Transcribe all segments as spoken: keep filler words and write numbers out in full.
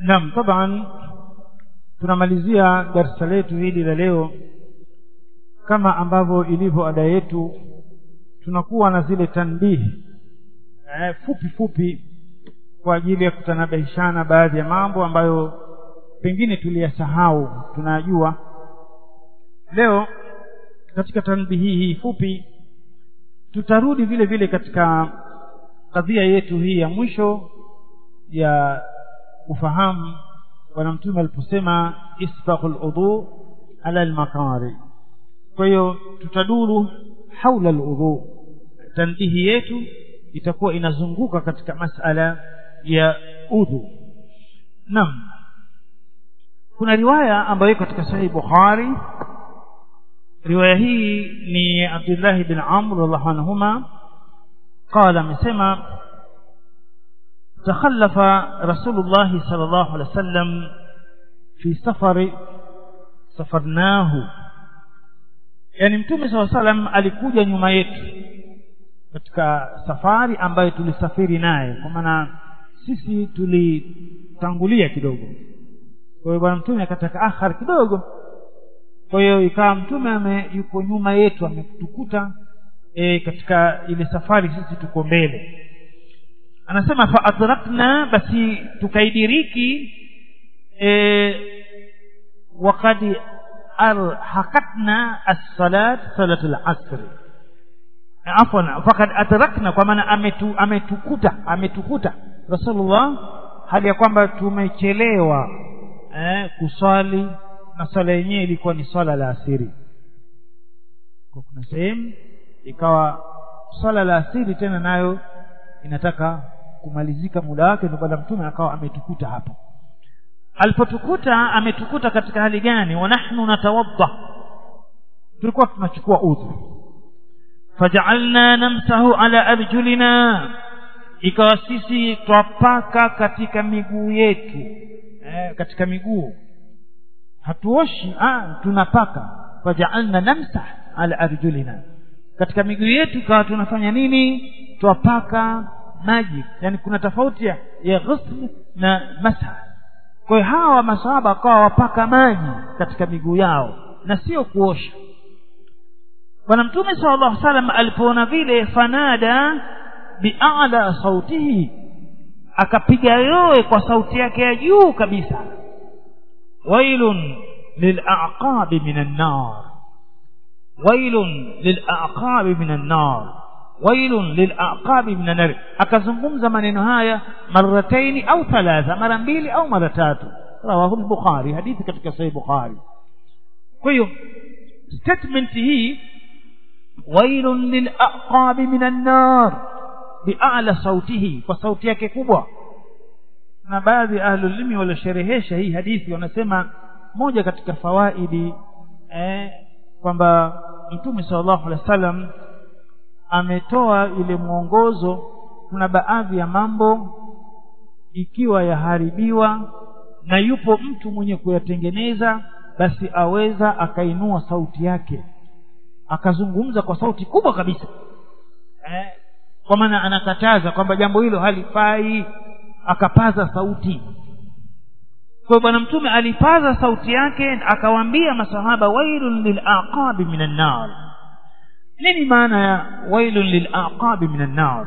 Naam, taban tunamalizia darasa letu hili la leo. Kama ambavyo ilivyo ada yetu, tunakuwa na zile tanbihi eh, fupi fupi kwa ajili ya kutanabishana baadhi ya mambo ambayo pengine tuliyasahau tunajua. Leo katika tanbihi hii fupi tutarudi vile vile katika kadhia yetu hii ya mwisho ya ufahamu Bwana Mtume aliposema isbaqul udhu ala al-makari. Kwa hiyo tutaduru haula al-udhu. Tanbihi yetu itakuwa inazunguka katika masala ya udhu. Naam, kuna riwaya ambayo iko katika Sahih Bukhari. Riwaya hii ni Abdullah ibn Amr radhiallahu anhuma قال amesema تخلف رسول الله صلى الله عليه وسلم في سفر سفرناه. yani Mtume صلى الله عليه وسلم alikuja nyuma yetu katika safari ambayo tulisafiri naye, kwa maana sisi tulitangulia kidogo. Kwa hiyo Bwana Mtume akataka akhar kidogo, kwa hiyo ikawa Mtume ame yuko nyuma yetu, ametukuta e, katika ile safari sisi tuko mbele. Anasema fa adrakna, basi tukaidiriki e, waqad arhaqatna as-salat salatul asr. Afwan, faqad adrakna, kwa maana ametu, ametukuta ametukuta Rasulullah hali ya kwamba tumechelewa eh, kuswali, na swala yenyewe ilikuwa ni swala la asiri. Kwa kuna sehemu ikawa swala la asiri tena nayo inataka kumalizika muda wake, ndio Bwana Mtume akawa ametukuta hapo. Alipotukuta ametukuta katika hali gani? Wa nahnu natawadda, tulikuwa tunachukua udhu. Faj'alna namsahu ala arjulina, ikawa sisi twapaka katika miguu yetu eh, katika miguu hatuoshi, ah tunapaka. Faj'alna namsah ala arjulina, katika miguu yetu ikawa tunafanya nini? Twapaka maji. Yani kuna tofauti ya, ya ghusl na masah. Kwa hiyo hawa masahaba kwa wapaka maji katika miguu yao na sio kuosha. Bwana Mtume sallallahu alaihi wasallam alipoona vile, fanada bi'ala sautihi, akapiga yoe kwa sauti yake ya juu kabisa, wailun lil'aqabi minan nar, wailun lil'aqabi minan nar, wailun lil'aqabi minan nar. Akazungumza maneno haya marataini au thalatha, mara mbili au mara tatu. Rawahu al-Bukhari, hadithi katika Sahih Bukhari. Kwa hiyo statement hii wailun lil'aqabi minan nar bi'ala sautihi, kwa sauti yake kubwa. Na baadhi ya ahlul ilmi waliosherehesha hii hadithi wanasema moja katika fawaidi eh, kwamba Mtume sallallahu alaihi wasallam ametoa ile mwongozo. Kuna baadhi ya mambo ikiwa yaharibiwa na yupo mtu mwenye kuyatengeneza, basi aweza akainua sauti yake akazungumza kwa sauti kubwa kabisa eh, kwa maana anakataza kwamba jambo hilo halifai, akapaza sauti. Kwa Bwana Mtume alipaza sauti yake akawaambia masahaba wailun lil'aqabi minan nar. Nini maana ya wailun lil'aqabi minan nar?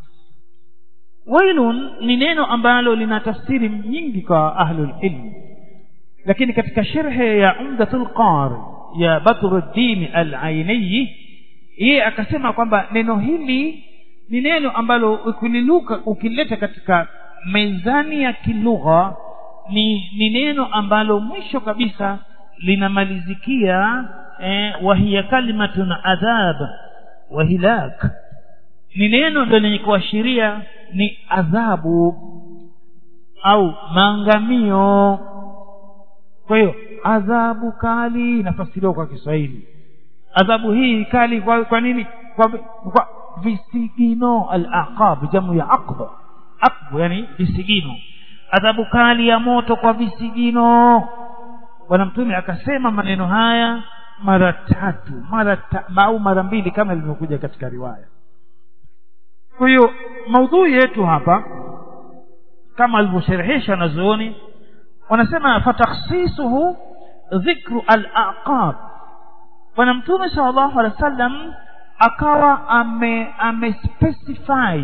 Wailun ni neno ambalo lina tafsiri nyingi kwa ahlul ilm, lakini katika sharhi ya Umdatul Qari ya Badruddin al-Aini, yeye akasema kwamba neno hili ni neno ambalo ukililuka ukileta katika mezani ya kilugha ni, ni neno ambalo mwisho kabisa linamalizikia eh, wa hiya kalimatun adhab wa hilak. Ni neno ndio lenye kuashiria ni adhabu au maangamio. Kwa hiyo adhabu kali inafasiriwa kwa Kiswahili. Adhabu hii kali kwa, kwa nini? Kwa, kwa visigino. Al-aqab jamu ya aqba, aqbu yani visigino. Adhabu kali ya moto kwa visigino. Bwana Mtume akasema maneno haya mara tatu, mara ta, au mara mbili kama ilivyokuja katika riwaya. Kwa hiyo maudhui yetu hapa kama alivyosherehesha wanazuoni wanasema fatakhsisuhu dhikru al-aqab. Bwana Mtume sallallahu alaihi wasallam akawa ame amespecify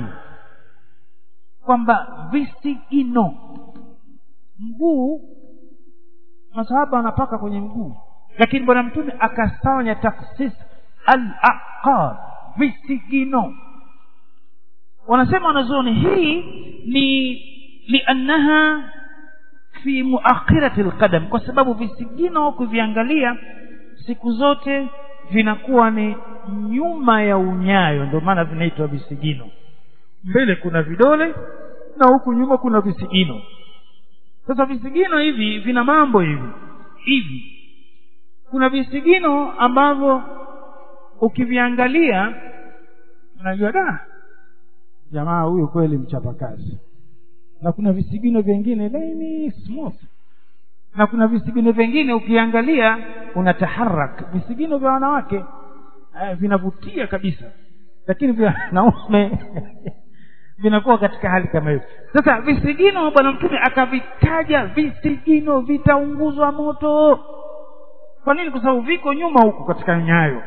kwamba visigino, mguu, masahaba wanapaka kwenye mguu, lakini Bwana Mtume akasawanya takhsis al-aqab, visigino. Wanasema wanazuoni hii ni liannaha fi muakhirati alqadam, kwa sababu visigino kuviangalia siku zote vinakuwa ni nyuma ya unyayo, ndio maana vinaitwa visigino. Mbele kuna vidole na huku nyuma kuna visigino. Sasa visigino hivi vina mambo hivi hivi. Kuna visigino ambavyo ukiviangalia unajua da, jamaa huyu kweli mchapakazi. Na kuna visigino vingine laini smooth, na kuna visigino vingine ukiangalia unataharak. Visigino vya wanawake eh, vinavutia kabisa, lakini vya wanaume vinakuwa katika hali kama hiyo. Sasa visigino Bwana Mtume akavitaja, visigino vitaunguzwa moto. Kwa nini? Kwa sababu viko nyuma huku katika nyayo.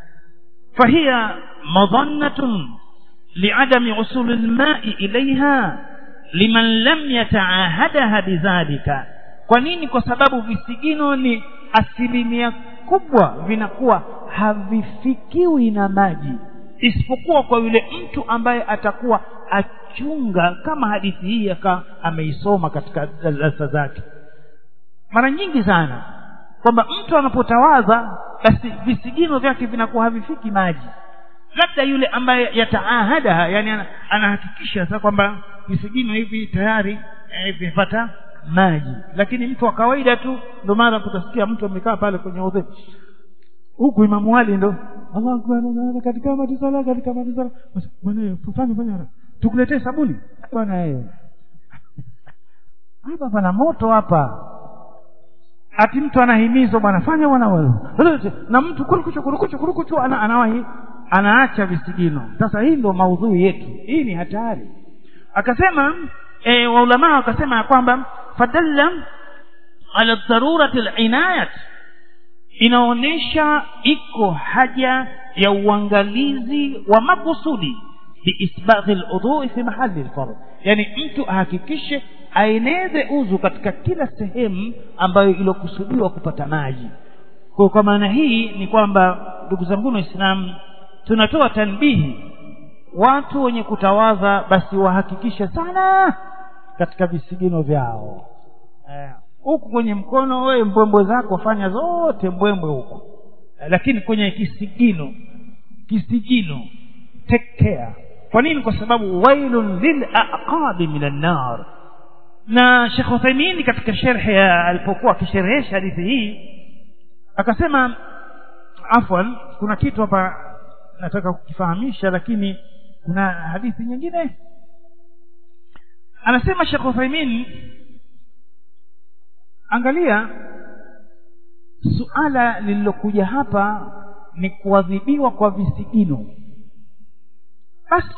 Fahia madhannatun li'adami usul al-ma'i ilayha liman lam yata'ahadaha bidhalika. Kwa nini? Kwa sababu visigino ni asilimia kubwa vinakuwa havifikiwi na maji, isipokuwa kwa yule mtu ambaye atakuwa achunga, kama hadithi hii aka ameisoma katika darasa zake mara nyingi sana, kwamba mtu anapotawadha basi visigino vyake vinakuwa havifiki maji. Labda yule ambaye yataahada, yani anahakikisha sasa kwamba visigino hivi tayari eh, vimepata maji. Lakini mtu wa kawaida tu, ndio mara kutasikia mtu amekaa pale kwenye udhu huku Imamu Ali ndo Allahu Akbar katika matizala katika matizala, bwana tufanye fanya tukuletee sabuni bwana yeye hapa pana moto hapa, ati mtu anahimizwa bwana fanya bwana wewe, na mtu kurukuchu kurukuchu kurukuchu ana anawahi anaacha visigino. Sasa hii ndio maudhui yetu, hii ni hatari. Akasema e, waulama wakasema kwamba fadalla ala dharurati al-inayat, inaonesha iko haja ya uangalizi wa makusudi biisbaghi al-udhu fi mahali al-fard, yani mtu ahakikishe aeneze uzu katika kila sehemu ambayo ilokusudiwa kupata maji. Kwa kwa maana hii ni kwamba ndugu zangu Waislamu, tunatoa tanbihi watu wenye kutawadha basi wahakikishe sana katika visigino vyao. Eh, huku kwenye mkono wewe mbwembwe zako fanya zote mbwembwe huko, eh, lakini kwenye kisigino, kisigino take care. Kwa nini? Kwa sababu wailun lil aqabi minan nar. Na Sheikh Uthaymeen katika sharhi alipokuwa akisherehesha hadithi hii akasema, afwan, kuna kitu hapa nataka kukifahamisha, lakini kuna hadithi nyingine. Anasema Sheikh Uthaymeen, angalia suala lililokuja hapa ni kuadhibiwa kwa visigino. Basi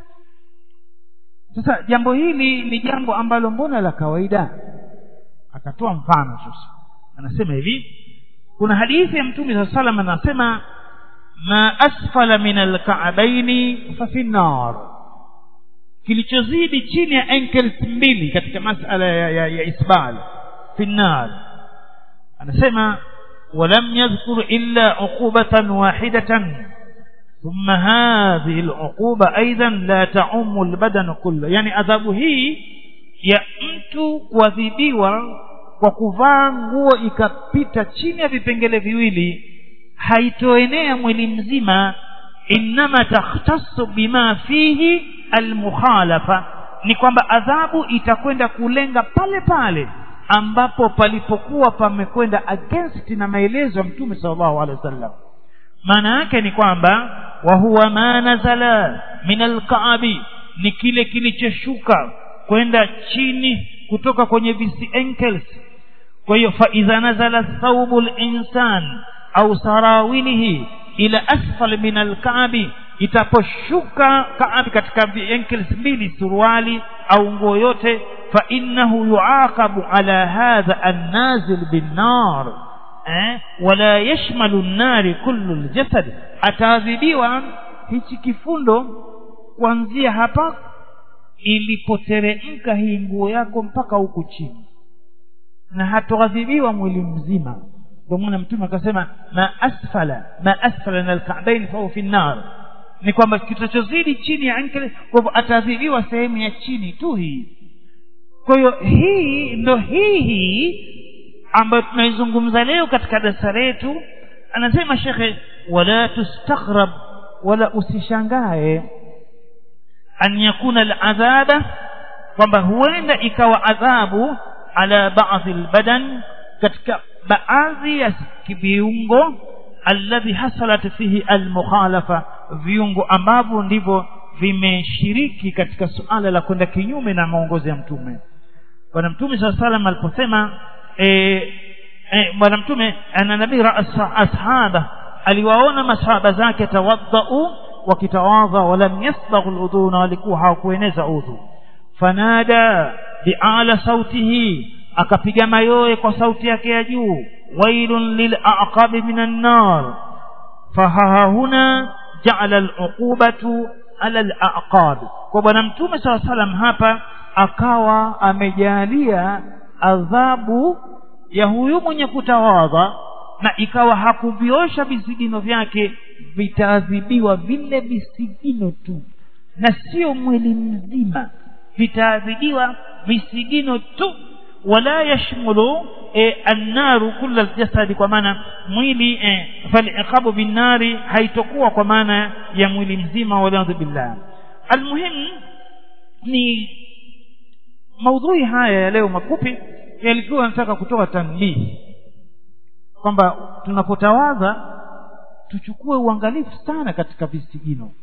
sasa jambo hili ni jambo ambalo mbona la kawaida. Akatoa mfano sasa, anasema hivi, kuna hadithi ya Mtume sallallahu alaihi wasallam anasema, ma asfala min al-ka'baini fa fi an-nar, kilichozidi chini ya ankles mbili katika masala ya, ya, ya isbal fi an-nar. Anasema walam yadhkur illa uqubatan wahidatan thumma hadhihi al-uquba aidan la ta'ummu al-badan kullu, yani adhabu hii ya mtu kuadhibiwa kwa kuvaa nguo ikapita chini ya vipengele viwili haitoenea mwili mzima, inma takhtassu bima fihi al-mukhalafa, ni kwamba adhabu itakwenda kulenga pale pale ambapo palipokuwa pamekwenda against na maelezo ya Mtume sallallahu alaihi wasallam. Maana yake ni kwamba wa huwa ma nazala min al-ka'bi, ni kile kilichoshuka kwenda chini kutoka kwenye visi ankles. Kwa hiyo fa idha nazala thawbul insan au sarawilihi ila asfal min al-ka'bi, itaposhuka kaabi katika ankles mbili suruali au nguo yote, fa innahu yuaqabu ala hadha an-nazil bin-nar eh wala yashmalu an-nar kullu al-jasad, ataadhibiwa hichi kifundo kuanzia hapa ilipoteremka hii nguo yako mpaka huku chini, na hatoadhibiwa mwili mzima. Ndio maana Mtume akasema ma asfala ma asfala min al-ka'bayn fa fi an-nar, ni kwamba kitachozidi chini ya ankle, kwa hivyo ataadhibiwa sehemu ya chini tu hii. Kwa hiyo hii ndo hii hii ambayo tunaizungumza leo katika darasa letu. Anasema shekhe, wala tustaghrab, wala usishangae, an yakuna al-adhaba, kwamba huenda ikawa adhabu ala ba'dhi al-badan, katika baadhi ya viungo, alladhi hasalat fihi al-mukhalafa, viungo ambavyo ndivyo vimeshiriki katika suala la kwenda kinyume na maongozi ya Mtume. Bwana Mtume sallallahu alaihi wasallam aliposema eh e, Bwana Mtume ana nabii ra'asa ashaba, aliwaona masahaba zake tawaddau wakitawadha, walam yasbaghu al-udhu, walikuwa hawakueneza udhu. Fanada bi'ala sautihi, akapiga mayoe kwa sauti yake ya juu, wailun lil'aqabi minan nar, fahaha huna ja'ala al-uqubatu ala al-aqab. Kwa Bwana Mtume sallallahu alaihi wasallam hapa akawa amejalia adhabu ya huyu mwenye kutawadha, na ikawa hakuviosha visigino vyake, vitaadhibiwa vile visigino tu na sio mwili mzima, vitaadhibiwa visigino tu. Wala yashmulu e, an-naru kull al-jasad, kwa maana mwili e, fal-iqabu bin-nari haitokuwa kwa maana ya mwili mzima, wala billah. Almuhim ni maudhui haya ya leo mafupi yalikuwa nataka kutoa tanbihi kwamba tunapotawadha tuchukue uangalifu sana katika visigino.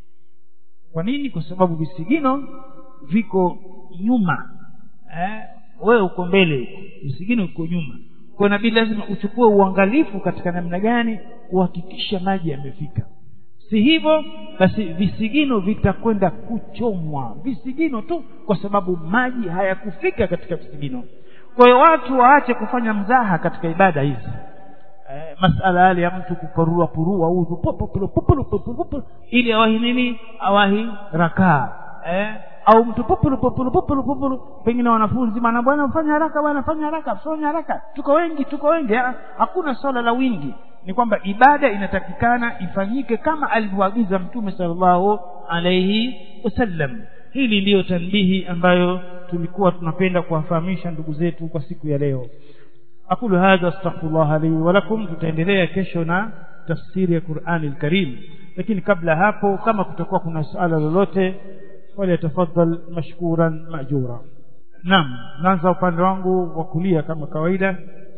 Kwa nini? Kwa sababu visigino viko nyuma, eh wewe uko mbele, visigino uko nyuma. Kwa nabii lazima uchukue uangalifu katika namna gani kuhakikisha maji yamefika. Si hivyo basi visigino vitakwenda kuchomwa, visigino tu, kwa sababu maji hayakufika katika visigino. Kwa hiyo watu waache kufanya mzaha katika ibada hizi. Eh, masala yale ya mtu kuparua purua udhu popo popo popo ili awahi nini, awahi rakaa, eh au mtu popo popo popo popo, pengine wanafunzi, maana bwana fanya haraka, bwana fanya haraka, fanya haraka, tuko wengi tuko wengi. Hakuna swala la wingi, ni kwamba ibada inatakikana ifanyike kama alivyoagiza Mtume sallallahu alayhi wasallam. Hili ndiyo tanbihi ambayo tulikuwa tunapenda kuwafahamisha ndugu zetu kwa siku ya leo. Aqulu hadha, astaghfirullah li wa lakum. Tutaendelea kesho na tafsiri ya Qur'an al-Karim, lakini kabla hapo, kama kutakuwa kuna swala lolote, wale tafadhal mashkuran majura. Naam, naanza upande wangu wa kulia kama kawaida,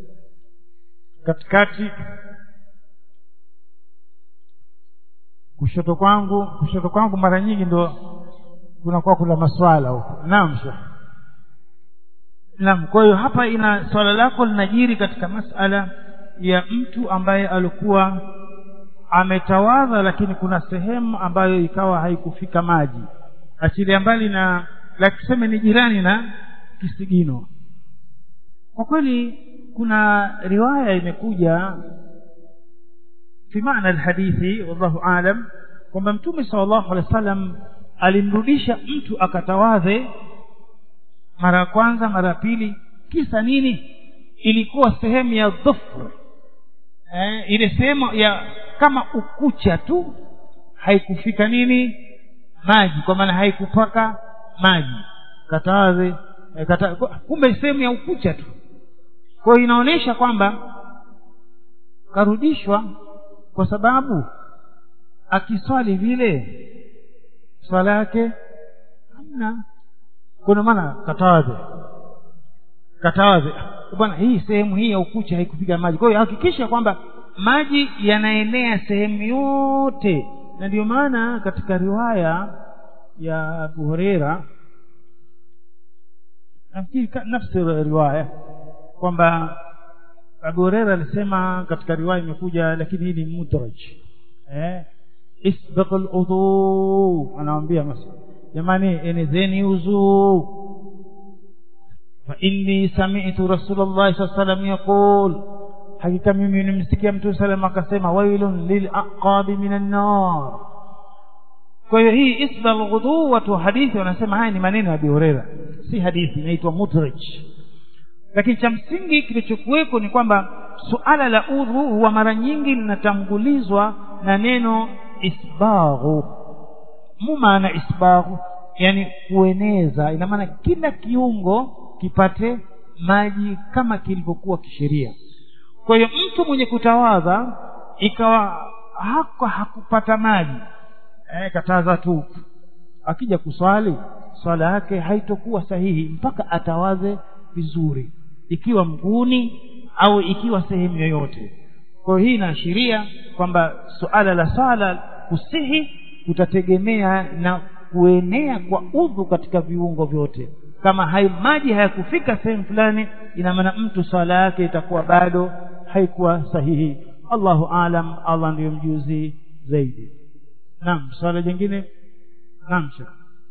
katikati, kushoto kwangu. Kushoto kwangu mara nyingi ndo kunakuwa kuna maswala huko. Naam Sheikh. Naam, kwa hiyo hapa ina swala lako linajiri katika masala ya mtu ambaye alikuwa ametawadha, lakini kuna sehemu ambayo ikawa haikufika maji, achilia mbali na la tuseme ni jirani na kisigino. Kwa kweli kuna riwaya imekuja fi maana alhadithi, wallahu aalam, kwamba Mtume sallallahu alaihi wasallam alimrudisha mtu akatawadhe mara ya kwanza, mara ya pili. Kisa nini? Ilikuwa sehemu ya dhufr, eh ile sehemu ya kama ukucha tu, haikufika nini maji, kwa maana haikupaka maji, katawadhe eh, kata, kumbe sehemu ya ukucha tu. Kwa hiyo inaonesha kwamba karudishwa, kwa sababu akiswali vile swala yake hamna. Kuna maana katawadhe katawadhe bwana, hii sehemu hii ya ukucha haikufika maji. Kwa hiyo hakikisha kwamba maji yanaenea sehemu yote. Na ndio maana katika riwaya ya Abu Huraira, nafikiri nafsi riwaya, kwamba Abu Huraira alisema katika riwaya imekuja, lakini hii ni mudraj, eh isbaqul udhu, anawaambia masa jamani enezeni udhu, fa inni sami'tu Rasulullah sallallahu alaihi wasallam yaqul, hakika mimi nimsikia Mtume sallallahu alaihi wasallam akasema wailun lil aqabi minan nar. Kwa hiyo hii isbal ghudhu, watu hadithi wanasema haya ni maneno ya Abi Huraira, si hadithi, inaitwa mudraj. Lakini cha msingi kilichokuweko ni kwamba suala la udhu huwa mara nyingi linatangulizwa na neno isbaghu. Mu maana isbaghu yani kueneza, ina maana kila kiungo kipate maji kama kilivyokuwa kisheria. Kwa hiyo mtu mwenye kutawadha ikawa hako hakupata maji, eh kataza tu, akija kuswali swala yake haitokuwa sahihi mpaka atawaze vizuri, ikiwa mguuni au ikiwa sehemu yoyote. Kwa hiyo hii inaashiria kwamba suala la sala kusihi kutategemea na kuenea kwa udhu katika viungo vyote. Kama hai maji hayakufika sehemu fulani, ina maana mtu swala yake itakuwa bado haikuwa sahihi. Allahu aalam, Allah ndiye mjuzi zaidi. Naam, swala jingine. Naam shekh.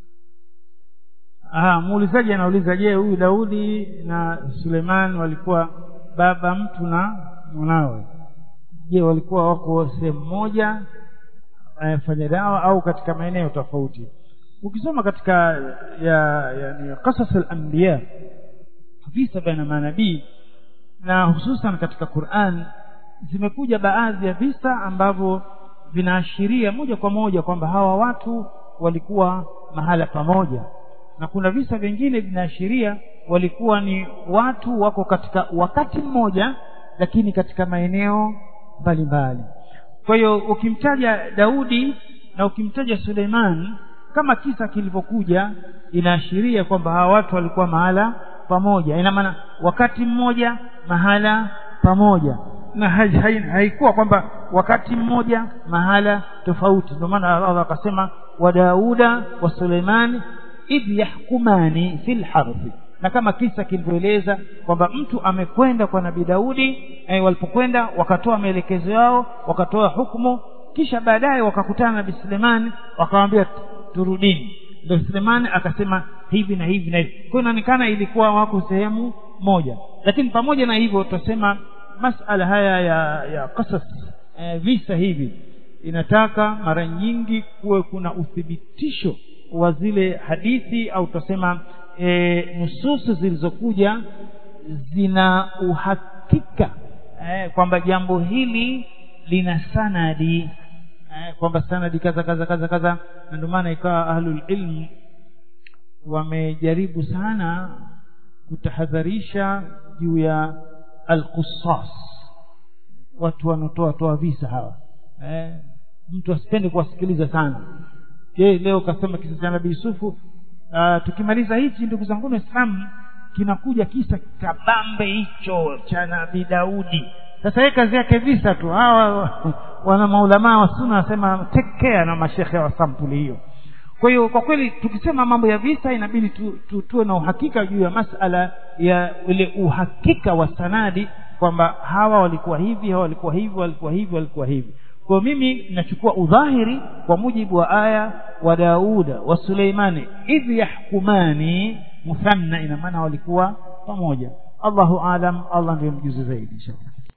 Ah, muulizaji anauliza, je, huyu Daudi na Suleiman walikuwa baba mtu na mwanawe, je walikuwa wako sehemu moja eh, fanya dawa au katika maeneo tofauti? Ukisoma katika ya yani qasas al-anbiya, visa vya manabii na hususan katika Qur'an zimekuja baadhi ya visa ambavyo vinaashiria moja kwa moja kwamba hawa watu walikuwa mahala pamoja, na kuna visa vingine vinaashiria walikuwa ni watu wako katika wakati mmoja lakini katika maeneo mbalimbali. Kwa hiyo ukimtaja Daudi na ukimtaja Suleiman kama kisa kilivyokuja, inaashiria kwamba hawa watu walikuwa mahala pamoja, ina maana wakati mmoja mahala pamoja, na haikuwa kwamba wakati mmoja mahala tofauti. Ndio maana Allah akasema wa Dauda wa Suleiman idh yahkumani fil harthi, na kama kisa kilivyoeleza kwamba mtu amekwenda kwa Nabii Daudi, eh, walipokwenda wakatoa maelekezo yao, wakatoa hukumu, kisha baadaye wakakutana na Nabii Suleiman wakamwambia turudini. Ndio Suleiman akasema hivi na hivi na hivi. Kwa hiyo inaonekana ilikuwa wako sehemu moja. Lakini pamoja na hivyo tutasema masala haya ya ya qasas, eh, visa hivi inataka mara nyingi kuwe kuna uthibitisho wa zile hadithi au tutasema e, nususu zilizokuja zina uhakika e, kwamba jambo hili lina sanadi e, kwamba sanadi kaza kaza kaza kaza. Na ndio maana ikawa ahlul ilm wamejaribu sana kutahadharisha juu ya al-qussas, watu wanotoa toa visa hawa e, mtu asipende kuwasikiliza sana. Je, leo kasema kisa cha Nabii Yusufu, uh, tukimaliza hichi ndugu zangu Waislamu kinakuja kisa kabambe hicho cha Nabii Daudi. Sasa yeye kazi yake visa tu. Hawa wana maulama wa sunna wasema take care na mashekhe wa sampuli hiyo. Kwa hiyo kwa kweli tukisema mambo ya visa inabidi tu, tu, tuwe na uhakika juu ya masala ya ile uhakika wa sanadi kwamba hawa walikuwa hivi, hawa walikuwa hivi, walikuwa hivi, walikuwa hivi. Kwa mimi nachukua udhahiri kwa mujibu wa aya wa Dauda wa Suleimani idh yahkumani muthanna, ina maana walikuwa pamoja. Allahu aalam, Allah ndiye mjuzi zaidi inshallah.